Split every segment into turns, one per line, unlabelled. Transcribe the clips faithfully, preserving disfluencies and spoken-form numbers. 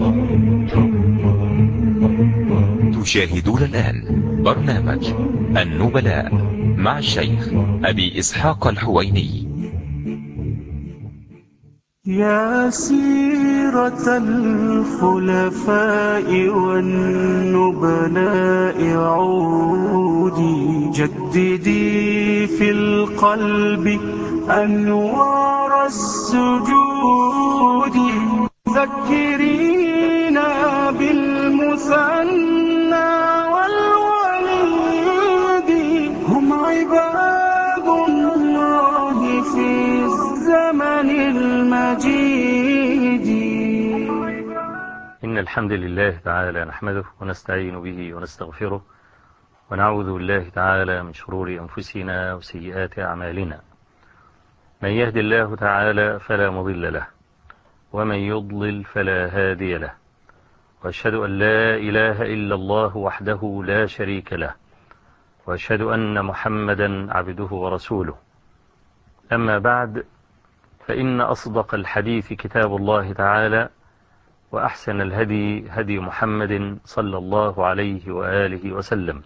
تشاهدون الآن برنامج النبلاء مع الشيخ أبي إسحاق الحويني.
يا سيرة الخلفاء والنبلاء عودي، جددي في القلب أنوار السجود، ذكرينا بالمثنى والوليد، هم عباد الله في الزمن المجيد.
إن الحمد لله تعالى نحمده ونستعين به ونستغفره، ونعوذ بالله تعالى من شرور أنفسنا وسيئات أعمالنا. من يهد الله تعالى فلا مضل له، ومن يضلل فلا هادي له، وأشهد أن لا إله إلا الله وحده لا شريك له، وأشهد أن محمدا عبده ورسوله. أما بعد، فإن أصدق الحديث كتاب الله تعالى، وأحسن الهدي هدي محمد صلى الله عليه وآله وسلم،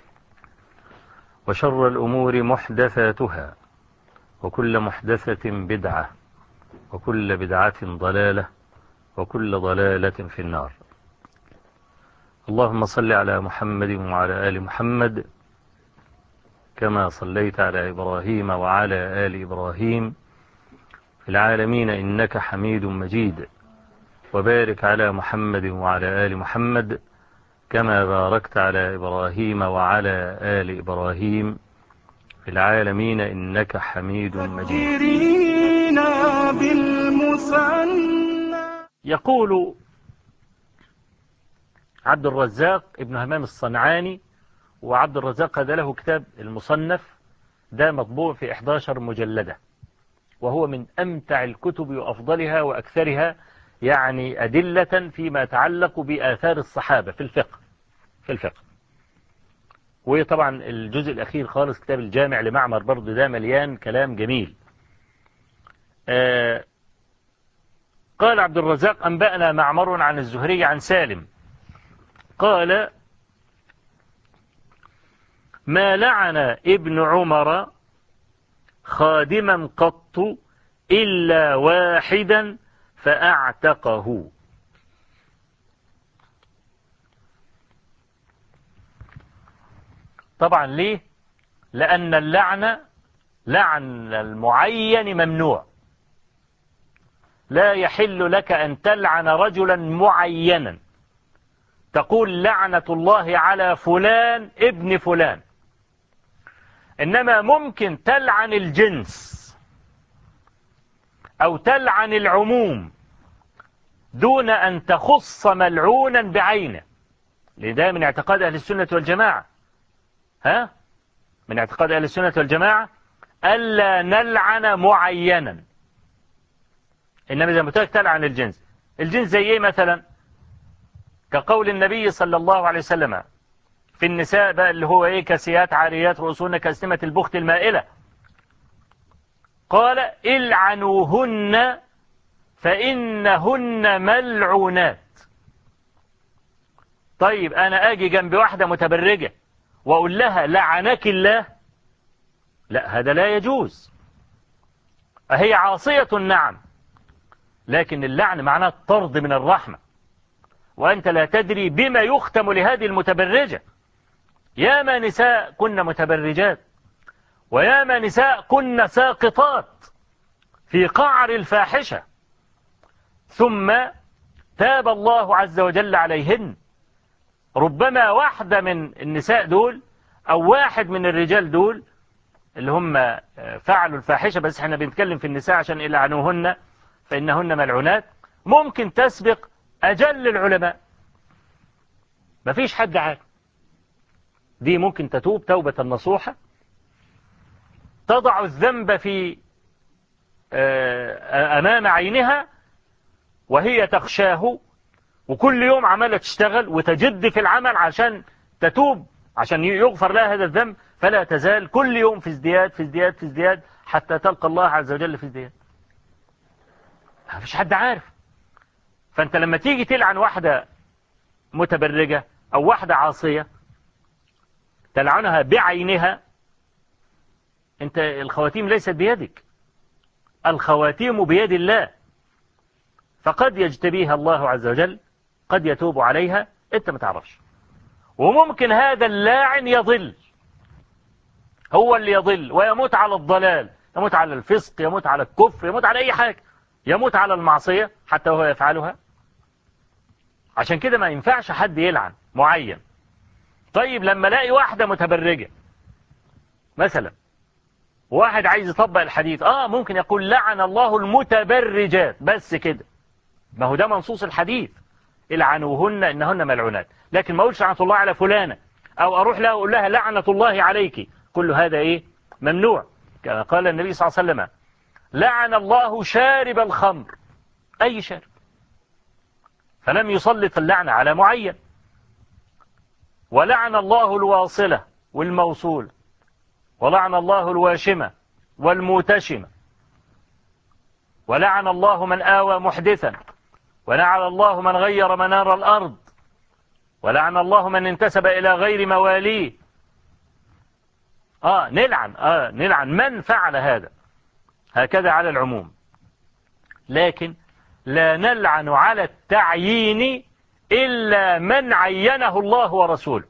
وشر الأمور محدثاتها، وكل محدثة بدعة، وكل بدعة ضلالة، وكل ضلالة في النار. اللهم صل على محمد وعلى آل محمد كما صليت على إبراهيم وعلى آل إبراهيم في العالمين إنك حميد مجيد، وبارك على محمد وعلى آل محمد كما باركت على إبراهيم وعلى آل إبراهيم في العالمين إنك حميد مجيد. يقول عبد الرزاق ابن همام الصنعاني، وعبد الرزاق هذا له كتاب المصنف، ده مطبوع في إحدى عشرة مجلدة، وهو من أمتع الكتب وأفضلها وأكثرها يعني أدلة فيما يتعلق بآثار الصحابة في الفقه في الفقه وطبعا الجزء الأخير خالص كتاب الجامع لمعمر برضه ده مليان كلام جميل. آه قال عبد الرزاق: أنبأنا معمر عن الزهري عن سالم قال: ما لعن ابن عمر خادما قط إلا واحدا فأعتقه. طبعا ليه؟ لأن اللعنة لعن المعين ممنوع، لا يحل لك أن تلعن رجلا معينا، تقول لعنة الله على فلان ابن فلان، إنما ممكن تلعن الجنس أو تلعن العموم دون أن تخص ملعونا بعينه. لذا من اعتقاد أهل السنة والجماعة ها من اعتقاد أهل السنة والجماعة ألا نلعن معينا، إنما إذا متى تلعن الجنس. الجنس زي إيه مثلا؟ كقول النبي صلى الله عليه وسلم في النساء بقى اللي هو إيه: كاسيات عاريات رؤوسهن كأسنمة البخت المائلة، قال: العنوهن فإنهن ملعونات. طيب أنا أجي جنب واحدة متبرجة وأقول لها لعنك الله؟ لا، هذا لا يجوز. هي عاصية نعم، لكن اللعن معناه الطرد من الرحمة، وأنت لا تدري بما يختم لهذه المتبرجة. ياما نساء كن متبرجات، وياما نساء كن ساقطات في قعر الفاحشة، ثم تاب الله عز وجل عليهن. ربما واحدة من النساء دول أو واحد من الرجال دول اللي هم فعلوا الفاحشة، بس احنا بنتكلم في النساء عشان إلعنوهن فإنهن ملعونات، ممكن تسبق أجل العلماء، مفيش حد عارف. دي ممكن تتوب توبة نصوحة، تضع الذنب في أمام عينها وهي تخشاه، وكل يوم عمالة تشتغل وتجد في العمل عشان تتوب، عشان يغفر لها هذا الذنب، فلا تزال كل يوم في ازدياد في ازدياد في ازدياد حتى تلقى الله عز وجل في ازدياد. مفيش حد عارف. فأنت لما تيجي تلعن واحدة متبرجة أو واحدة عاصية تلعنها بعينها، أنت الخواتيم ليست بيدك، الخواتيم بيد الله، فقد يجتبيها الله عز وجل، قد يتوب عليها، أنت ما تعرفش. وممكن هذا اللاعن يضل، هو اللي يضل ويموت على الضلال، يموت على الفسق، يموت على الكفر، يموت على أي حاجة، يموت على المعصية حتى وهو يفعلها. عشان كده ما ينفعش حد يلعن معين. طيب لما الاقي واحدة متبرجة مثلا، واحد عايز يطبق الحديث، اه ممكن يقول لعن الله المتبرجات بس كده، ما هو ده منصوص الحديث، العنوهن انهن ملعونات، لكن ما اقولش لعنة الله على فلانة، او اروح لها اقول لها لعنة الله عليك، كل هذا ايه؟ ممنوع. كما قال النبي صلى الله عليه وسلم لعن الله شارب الخمر، اي شارب، فلم يسلط اللعنة على معين. ولعن الله الواصلة والموصول، ولعن الله الواشمة والموتشمة، ولعن الله من آوى محدثا، ولعن الله من غير منار الأرض، ولعن الله من انتسب إلى غير مواليه. آه نلعن آه نلعن من فعل هذا، هكذا على العموم، لكن لا نلعن على التعيين إلا من عينه الله ورسوله.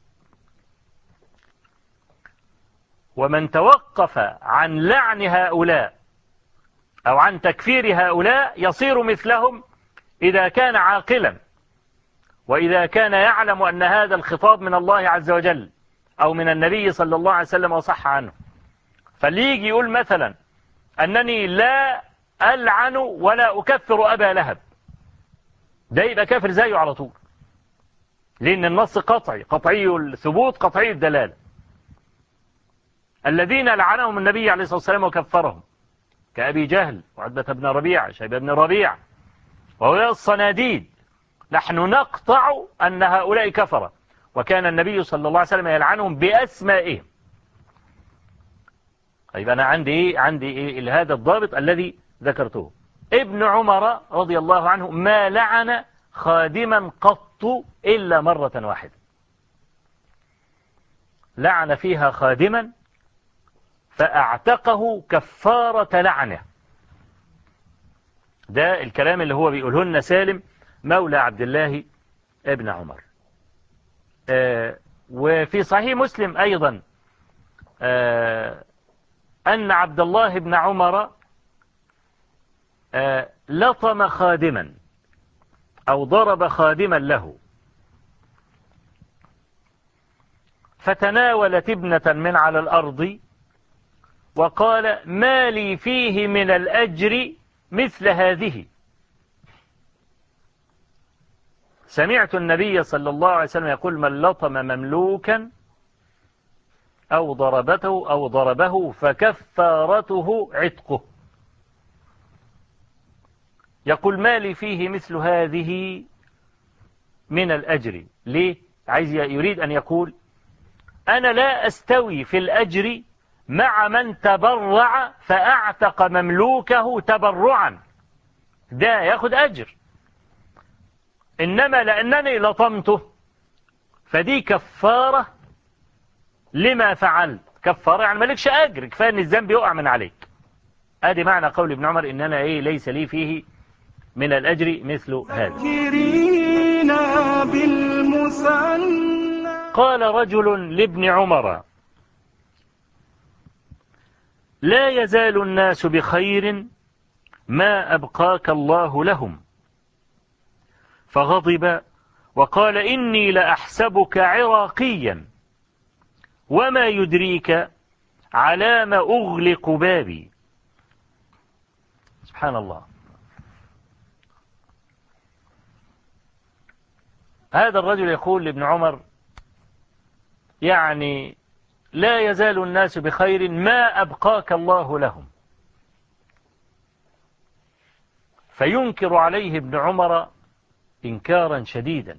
ومن توقف عن لعن هؤلاء أو عن تكفير هؤلاء يصير مثلهم إذا كان عاقلا، وإذا كان يعلم أن هذا الخطاب من الله عز وجل أو من النبي صلى الله عليه وسلم وصح عنه. فليجي يقول مثلا أنني لا ألعن ولا أكفر أبا لهب، ده يبقى كافر زيه على طول، لأن النص قطعي، قطعي الثبوت، قطعي الدلالة. الذين لعنهم النبي عليه الصلاة والسلام وكفرهم كأبي جهل وعتبة بن ربيعة شيبة بن ربيعة وهؤلاء الصناديد، نحن نقطع أن هؤلاء كفرة، وكان النبي صلى الله عليه وسلم يلعنهم بأسمائهم. طيب أنا عندي إيه؟ عندي إيه هذا الضابط الذي ذكرته. ابن عمر رضي الله عنه ما لعن خادما قط إلا مرة واحدة، لعن فيها خادما فأعتقه كفارة لعنه. ده الكلام اللي هو بيقولهن سالم مولى عبد الله ابن عمر. آه وفي صحيح مسلم أيضا آه أن عبد الله بن عمر آه لطم خادما أو ضرب خادما له، فتناولت ابنة من على الأرض وقال ما لي فيه من الأجر مثل هذه. سمعت النبي صلى الله عليه وسلم يقول من لطم مملوكا أو ضربته أو ضربه فكفارته عتقه. يقول ما لي فيه مثل هذه من الأجر. ليه؟ عايز يريد أن يقول أنا لا أستوي في الأجر مع من تبرع فأعتق مملوكه تبرعا، ده ياخد أجر، إنما لأنني لطمته فدي كفارة لما فعلت، كفارة يعني مالكش أجر، كفاية أن الذنب يقع من عليك. ادي معنى قول ابن عمر إن أنا إيه ليس لي فيه من الأجر مثل هذا. قال رجل لابن عمر لا يزال الناس بخير ما أبقاك الله لهم، فغضب وقال إني لأحسبك عراقيا وما يدريك على ما أغلق بابي. سبحان الله. هذا الرجل يقول لابن عمر يعني لا يزال الناس بخير ما أبقاك الله لهم، فينكر عليه ابن عمر إنكارا شديدا،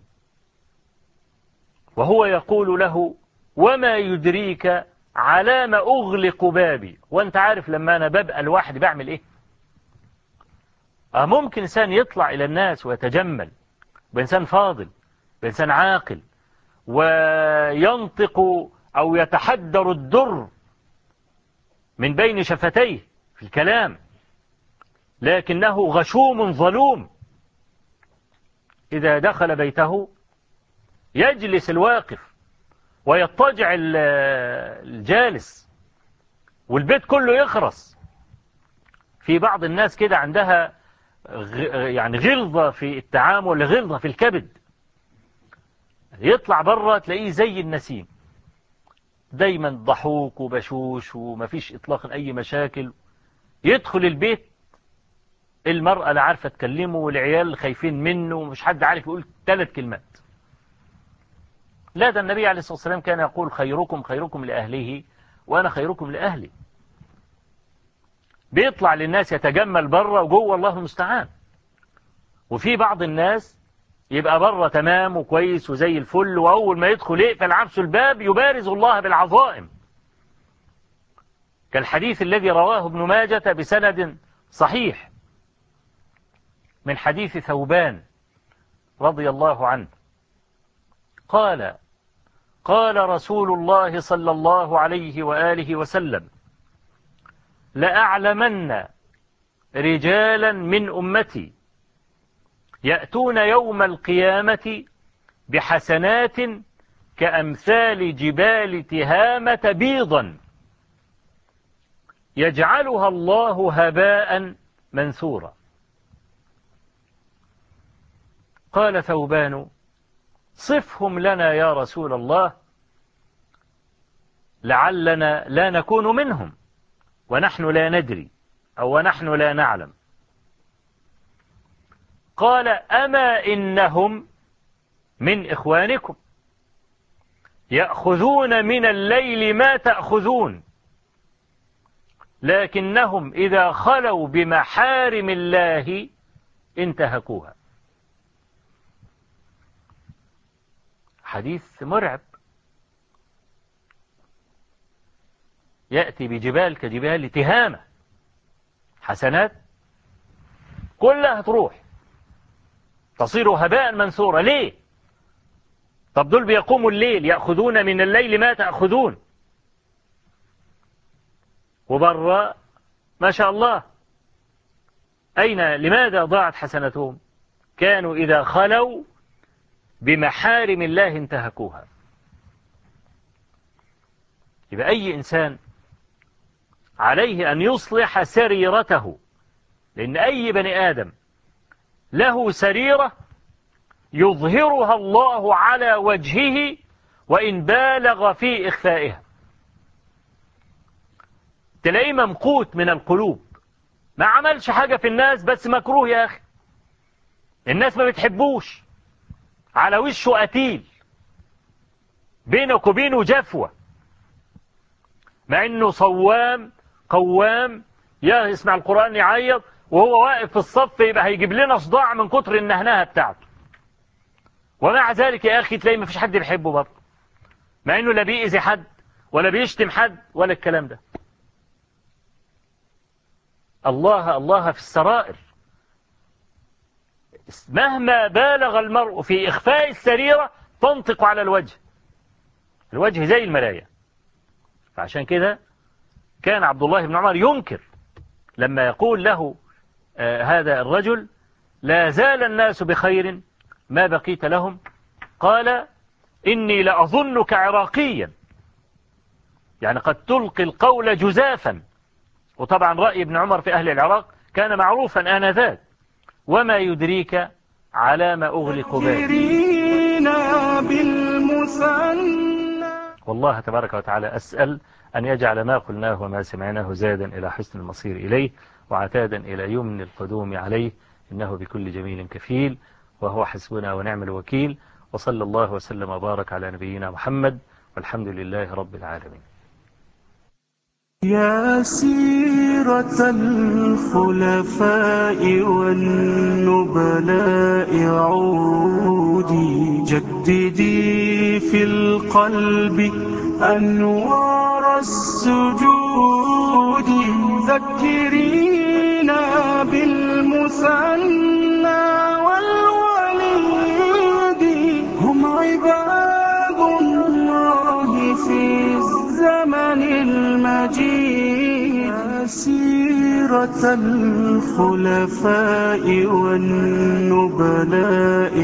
وهو يقول له وما يدريك على ما أغلق بابي، وانت عارف لما أنا ببقى لوحدي بعمل إيه؟ ممكن إنسان يطلع إلى الناس ويتجمل بإنسان فاضل، بإنسان عاقل، وينطق أو يتحدر الدر من بين شفتيه في الكلام، لكنه غشوم ظلوم. إذا دخل بيته يجلس الواقف ويضطجع الجالس، والبيت كله يخرس. في بعض الناس كده عندها يعني غلظة في التعامل، غلظة في الكبد، يطلع بره تلاقيه زي النسيم، دايما ضحوك وبشوش ومفيش إطلاقا أي مشاكل. يدخل البيت المرأة لا عارفة تكلمه، والعيال خايفين منه، ومش حد عارف يقول ثلاث كلمات. لا، ده النبي عليه الصلاة والسلام كان يقول خيركم خيركم لأهله وأنا خيركم لأهلي. بيطلع للناس يتجمل بره وجوه الله المستعان. وفي بعض الناس يبقى بره تمام وكويس وزي الفل، وأول ما يدخل يقفل عبس الباب يبارز الله بالعظائم، كالحديث الذي رواه ابن ماجة بسند صحيح من حديث ثوبان رضي الله عنه قال: قال رسول الله صلى الله عليه وآله وسلم: لأعلمن رجالا من أمتي يأتون يوم القيامة بحسنات كأمثال جبال تهامة بيضا يجعلها الله هباء منثورا. قال ثوبان: صفهم لنا يا رسول الله، لعلنا لا نكون منهم ونحن لا ندري أو ونحن لا نعلم. قال: أما إنهم من إخوانكم يأخذون من الليل ما تأخذون، لكنهم إذا خلوا بمحارم الله انتهكوها. حديث مرعب. يأتي بجبال كجبال تهامة، حسنات كلها تروح تصير هباء منثورا. ليه؟ طب دول بيقوموا الليل، يأخذون من الليل ما تأخذون، وبرا ما شاء الله أين لماذا ضاعت حسناتهم؟ كانوا إذا خلوا بمحارم الله انتهكوها. يبقى أي إنسان عليه أن يصلح سريرته، لأن أي بني آدم له سريرة يظهرها الله على وجهه وإن بالغ في إخفائها. تلاقيه ممقوت من القلوب، ما عملش حاجة في الناس بس مكروه يا أخي، الناس ما بتحبوش، على وشه قتيل، بينك وبينه جفوة، مع انه صوام قوام، يا يسمع القرآن يعيط، وهو واقف في الصف يبقى هيجيب لنا صداع من كتر النهنهة بتاعته. ومع ذلك يا أخي تلاقي ما فيش حد بيحبه برضه، مع انه لا بيأذي حد ولا بيشتم حد ولا الكلام ده. الله الله في السرائر. مهما بالغ المرء في إخفاء السريرة تنطق على الوجه، الوجه زي المراية. فعشان كده كان عبد الله بن عمر ينكر لما يقول له آه هذا الرجل: لا زال الناس بخير ما بقيت لهم. قال: إني لأظنك عراقيا، يعني قد تلقي القول جزافا. وطبعا رأي ابن عمر في أهل العراق كان معروفا آنذاك. وما يدريك على ما أغلق باب. والله تبارك وتعالى أسأل أن يجعل ما قلناه وما سمعناه زادا إلى حسن المصير إليه، وعتادا إلى يمن القدوم عليه، إنه بكل جميل كفيل، وهو حسبنا ونعم الوكيل. وصلى الله وسلم وبارك على نبينا محمد، والحمد لله رب العالمين.
يا سيرة الخلفاء والنبلاء عودي، جددي في القلب أنوار السجود، ذكرينا بالمسلمين بالمثنى والوليد هم عباد الله في الزمن المجيد. سيرة الخلفاء والنبلاء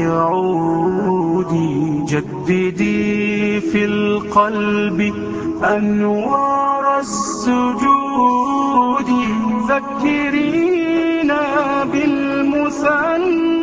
عودي جددي في القلب أنوار السجود. ذكرينا بالمثنى